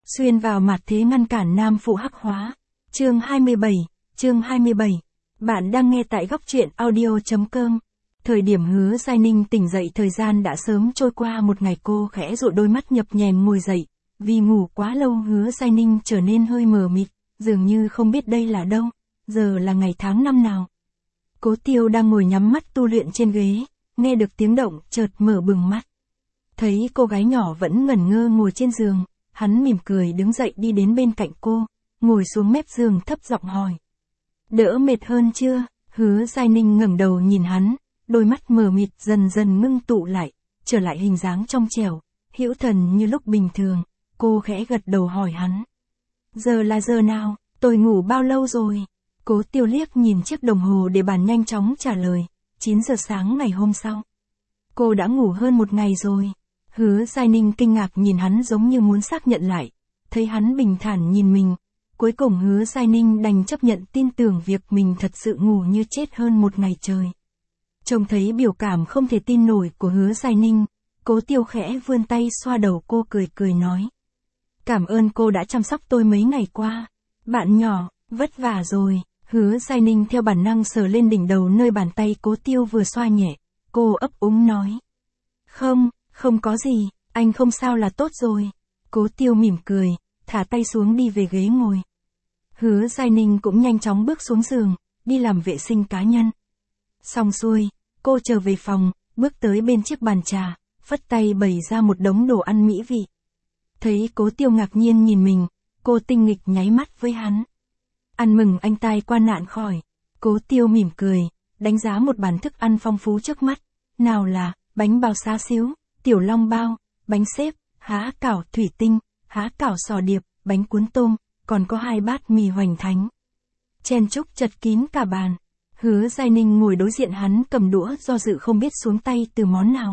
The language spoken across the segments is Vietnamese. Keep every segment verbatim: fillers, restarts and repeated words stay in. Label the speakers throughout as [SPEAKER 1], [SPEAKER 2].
[SPEAKER 1] Xuyên vào mặt thế ngăn cản nam phụ hắc hóa. Chương hai mươi bảy, chương hai mươi bảy. Bạn đang nghe tại góc truyện audio.com. Thời điểm Hứa Giai Ninh tỉnh dậy thời gian đã sớm trôi qua một ngày, cô khẽ dụi đôi mắt nhập nhèm ngồi dậy. Vì ngủ quá lâu Hứa Giai Ninh trở nên hơi mờ mịt, dường như không biết đây là đâu, giờ là ngày tháng năm nào. Cố Tiêu đang ngồi nhắm mắt tu luyện trên ghế, nghe được tiếng động chợt mở bừng mắt. Thấy cô gái nhỏ vẫn ngẩn ngơ ngồi trên giường, hắn mỉm cười đứng dậy đi đến bên cạnh cô, ngồi xuống mép giường thấp giọng hỏi. Đỡ mệt hơn chưa? Hứa Giai Ninh ngẩng đầu nhìn hắn, đôi mắt mờ mịt dần dần ngưng tụ lại, trở lại hình dáng trong trẻo, hữu thần như lúc bình thường. Cô khẽ gật đầu hỏi hắn. Giờ là giờ nào? Tôi ngủ bao lâu rồi? Cố Tiêu liếc nhìn chiếc đồng hồ để bàn nhanh chóng trả lời. chín giờ sáng ngày hôm sau. Cô đã ngủ hơn một ngày rồi. Hứa Giai Ninh kinh ngạc nhìn hắn giống như muốn xác nhận lại. Thấy hắn bình thản nhìn mình. Cuối cùng Hứa Giai Ninh đành chấp nhận tin tưởng việc mình thật sự ngủ như chết hơn một ngày trời. Trông thấy biểu cảm không thể tin nổi của Hứa Giai Ninh, Cố Tiêu khẽ vươn tay xoa đầu cô cười cười nói. Cảm ơn cô đã chăm sóc tôi mấy ngày qua. Bạn nhỏ, vất vả rồi. Hứa Giai Ninh theo bản năng sờ lên đỉnh đầu nơi bàn tay Cố Tiêu vừa xoa nhẹ. Cô ấp úng nói. Không, không có gì, anh không sao là tốt rồi. Cố Tiêu mỉm cười, thả tay xuống đi về ghế ngồi. Hứa Giai Ninh cũng nhanh chóng bước xuống giường, đi làm vệ sinh cá nhân. Xong xuôi, cô trở về phòng, bước tới bên chiếc bàn trà, phất tay bày ra một đống đồ ăn mỹ vị. Thấy Cố Tiêu ngạc nhiên nhìn mình, cô tinh nghịch nháy mắt với hắn. Ăn mừng anh tai qua nạn khỏi. Cố Tiêu mỉm cười, đánh giá một bàn thức ăn phong phú trước mắt. Nào là, bánh bao xá xíu, tiểu long bao, bánh xếp, há cảo thủy tinh, há cảo sò điệp, bánh cuốn tôm, còn có hai bát mì hoành thánh. Chen chúc chật kín cả bàn. Hứa Giai Ninh ngồi đối diện hắn cầm đũa do dự không biết xuống tay từ món nào.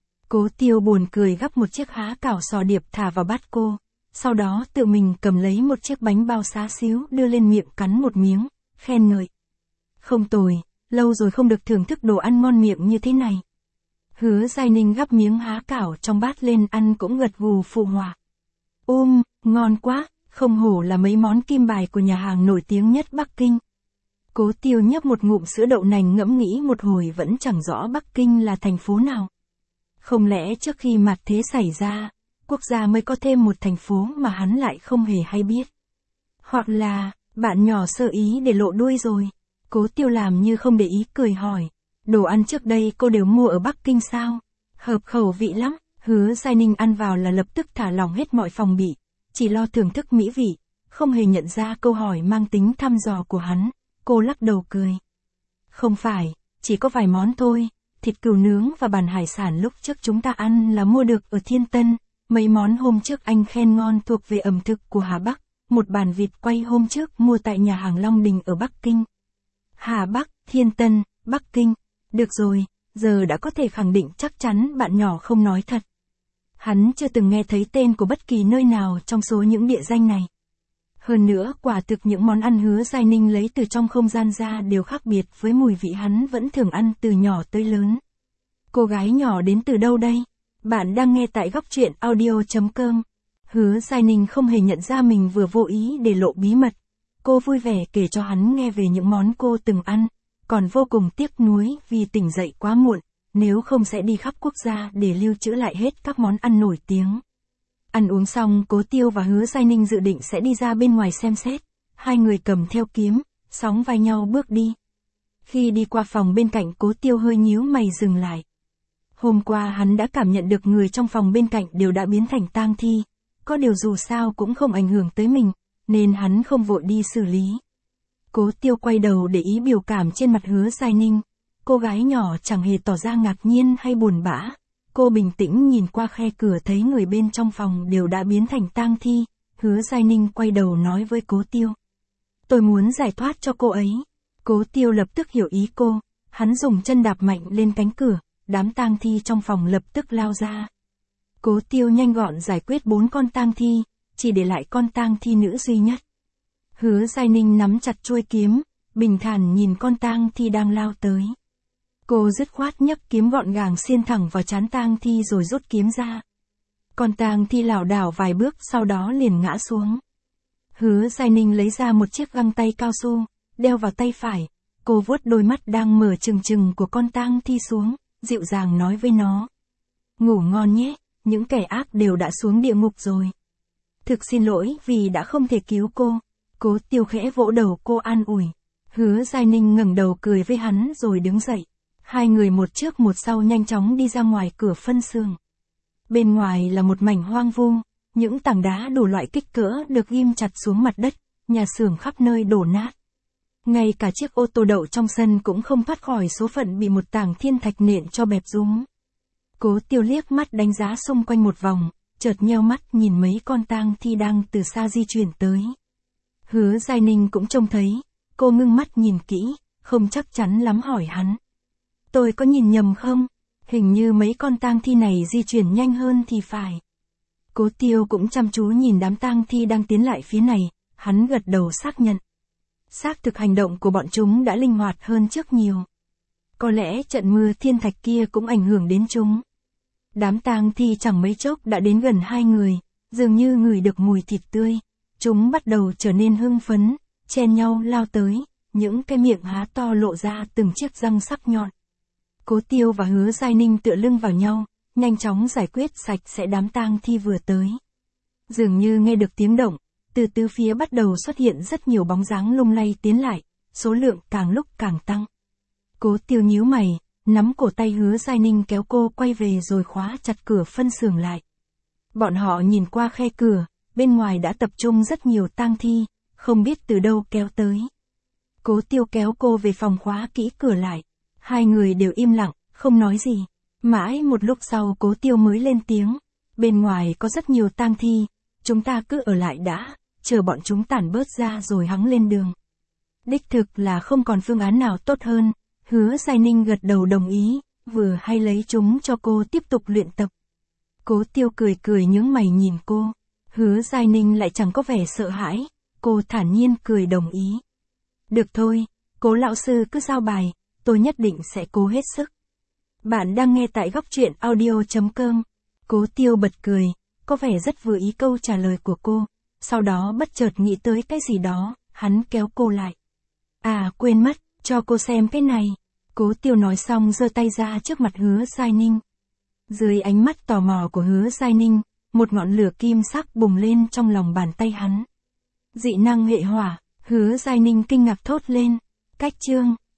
[SPEAKER 1] Cố Tiêu buồn cười gắp một chiếc há cảo sò điệp thả vào bát cô, sau đó tự mình cầm lấy một chiếc bánh bao xá xíu đưa lên miệng cắn một miếng, khen ngợi. Không tồi, lâu rồi không được thưởng thức đồ ăn ngon miệng như thế này. Hứa Giai Ninh gắp miếng há cảo trong bát lên ăn cũng gật gù phụ họa. Um, ngon quá, không hổ là mấy món kim bài của nhà hàng nổi tiếng nhất Bắc Kinh. Cố Tiêu nhấp một ngụm sữa đậu nành ngẫm nghĩ một hồi vẫn chẳng rõ Bắc Kinh là thành phố nào. Không lẽ trước khi mặt thế xảy ra, quốc gia mới có thêm một thành phố mà hắn lại không hề hay biết. Hoặc là, bạn nhỏ sơ ý để lộ đuôi rồi. Cố Tiêu làm như không để ý cười hỏi. Đồ ăn trước đây cô đều mua ở Bắc Kinh sao? Hợp khẩu vị lắm. Hứa Giai Ninh ăn vào là lập tức thả lỏng hết mọi phòng bị. Chỉ lo thưởng thức mỹ vị. Không hề nhận ra câu hỏi mang tính thăm dò của hắn. Cô lắc đầu cười. Không phải, chỉ có vài món thôi. Thịt cừu nướng và bàn hải sản lúc trước chúng ta ăn là mua được ở Thiên Tân. Mấy món hôm trước anh khen ngon thuộc về ẩm thực của Hà Bắc. Một bàn vịt quay hôm trước mua tại nhà hàng Long Đình ở Bắc Kinh. Hà Bắc, Thiên Tân, Bắc Kinh. Được rồi, giờ đã có thể khẳng định chắc chắn bạn nhỏ không nói thật. Hắn chưa từng nghe thấy tên của bất kỳ nơi nào trong số những địa danh này. Hơn nữa, quả thực những món ăn Hứa Giai Ninh lấy từ trong không gian ra đều khác biệt với mùi vị hắn vẫn thường ăn từ nhỏ tới lớn. Cô gái nhỏ đến từ đâu đây? Bạn đang nghe tại góc truyện audio.com. Hứa Giai Ninh không hề nhận ra mình vừa vô ý để lộ bí mật. Cô vui vẻ kể cho hắn nghe về những món cô từng ăn, còn vô cùng tiếc nuối vì tỉnh dậy quá muộn, nếu không sẽ đi khắp quốc gia để lưu trữ lại hết các món ăn nổi tiếng. Ăn uống xong, Cố Tiêu và Hứa Giai Ninh dự định sẽ đi ra bên ngoài xem xét. Hai người cầm theo kiếm, sóng vai nhau bước đi. Khi đi qua phòng bên cạnh, Cố Tiêu hơi nhíu mày dừng lại. Hôm qua hắn đã cảm nhận được người trong phòng bên cạnh đều đã biến thành tang thi. Có điều dù sao cũng không ảnh hưởng tới mình, nên hắn không vội đi xử lý. Cố Tiêu quay đầu để ý biểu cảm trên mặt Hứa Giai Ninh. Cô gái nhỏ chẳng hề tỏ ra ngạc nhiên hay buồn bã. Cô bình tĩnh nhìn qua khe cửa thấy người bên trong phòng đều đã biến thành tang thi. Hứa Giai Ninh quay đầu nói với Cố Tiêu. Tôi muốn giải thoát cho cô ấy. Cố Tiêu lập tức hiểu ý cô. Hắn dùng chân đạp mạnh lên cánh cửa. Đám tang thi trong phòng lập tức lao ra. Cố Tiêu nhanh gọn giải quyết bốn con tang thi, chỉ để lại con tang thi nữ duy nhất. Hứa Giai Ninh nắm chặt chuôi kiếm, bình thản nhìn con tang thi đang lao tới. Cô dứt khoát nhấc kiếm gọn gàng xiên thẳng vào trán tang thi rồi rút kiếm ra. Con tang thi lảo đảo vài bước sau đó liền ngã xuống. Hứa Giai Ninh lấy ra một chiếc găng tay cao su, đeo vào tay phải. Cô vuốt đôi mắt đang mở trừng trừng của con tang thi xuống, dịu dàng nói với nó. Ngủ ngon nhé, những kẻ ác đều đã xuống địa ngục rồi. Thực xin lỗi vì đã không thể cứu cô. Cố Tiêu khẽ vỗ đầu cô an ủi. Hứa Giai Ninh ngẩng đầu cười với hắn rồi đứng dậy. Hai người một trước một sau nhanh chóng đi ra ngoài cửa phân xưởng. Bên ngoài là một mảnh hoang vu, những tảng đá đủ loại kích cỡ được ghim chặt xuống mặt đất, nhà xưởng khắp nơi đổ nát. Ngay cả chiếc ô tô đậu trong sân cũng không thoát khỏi số phận bị một tảng thiên thạch nện cho bẹp rúm. Cố Tiêu liếc mắt đánh giá xung quanh một vòng, chợt nheo mắt nhìn mấy con tang thi đang từ xa di chuyển tới. Hứa Giai Ninh cũng trông thấy, cô ngưng mắt nhìn kỹ, không chắc chắn lắm hỏi hắn. Tôi có nhìn nhầm không? Hình như mấy con tang thi này di chuyển nhanh hơn thì phải. Cố Tiêu cũng chăm chú nhìn đám tang thi đang tiến lại phía này, hắn gật đầu xác nhận. Xác thực hành động của bọn chúng đã linh hoạt hơn trước nhiều. Có lẽ trận mưa thiên thạch kia cũng ảnh hưởng đến chúng. Đám tang thi chẳng mấy chốc đã đến gần hai người, dường như ngửi được mùi thịt tươi. Chúng bắt đầu trở nên hưng phấn, chen nhau lao tới, những cái miệng há to lộ ra từng chiếc răng sắc nhọn. Cố Tiêu và Hứa Giai Ninh tựa lưng vào nhau, nhanh chóng giải quyết sạch sẽ đám tang thi vừa tới. Dường như nghe được tiếng động, từ tứ phía bắt đầu xuất hiện rất nhiều bóng dáng lung lay tiến lại, số lượng càng lúc càng tăng. Cố Tiêu nhíu mày, nắm cổ tay Hứa Giai Ninh kéo cô quay về rồi khóa chặt cửa phân xưởng lại. Bọn họ nhìn qua khe cửa, bên ngoài đã tập trung rất nhiều tang thi, không biết từ đâu kéo tới. Cố Tiêu kéo cô về phòng khóa kỹ cửa lại. Hai người đều im lặng, không nói gì. Mãi một lúc sau Cố Tiêu mới lên tiếng. Bên ngoài có rất nhiều tang thi, chúng ta cứ ở lại đã, chờ bọn chúng tản bớt ra rồi hắng lên đường. Đích thực là không còn phương án nào tốt hơn. Hứa Giai Ninh gật đầu đồng ý, vừa hay lấy chúng cho cô tiếp tục luyện tập. Cố Tiêu cười cười nhướng mày nhìn cô. Hứa Giai Ninh lại chẳng có vẻ sợ hãi, cô thản nhiên cười đồng ý. Được thôi, Cố lão sư cứ giao bài, tôi nhất định sẽ cố hết sức. Bạn đang nghe tại góc truyện audio chấm com. Cố Tiêu bật cười, có vẻ rất vừa ý câu trả lời của cô. Sau đó bất chợt nghĩ tới cái gì đó, hắn kéo cô lại. À quên mất, cho cô xem cái này. Cố Tiêu nói xong giơ tay ra trước mặt Hứa Giai Ninh. Dưới ánh mắt tò mò của Hứa Giai Ninh, một ngọn lửa kim sắc bùng lên trong lòng bàn tay hắn. Dị năng hệ hỏa, Hứa Giai Ninh kinh ngạc thốt lên. Cách chương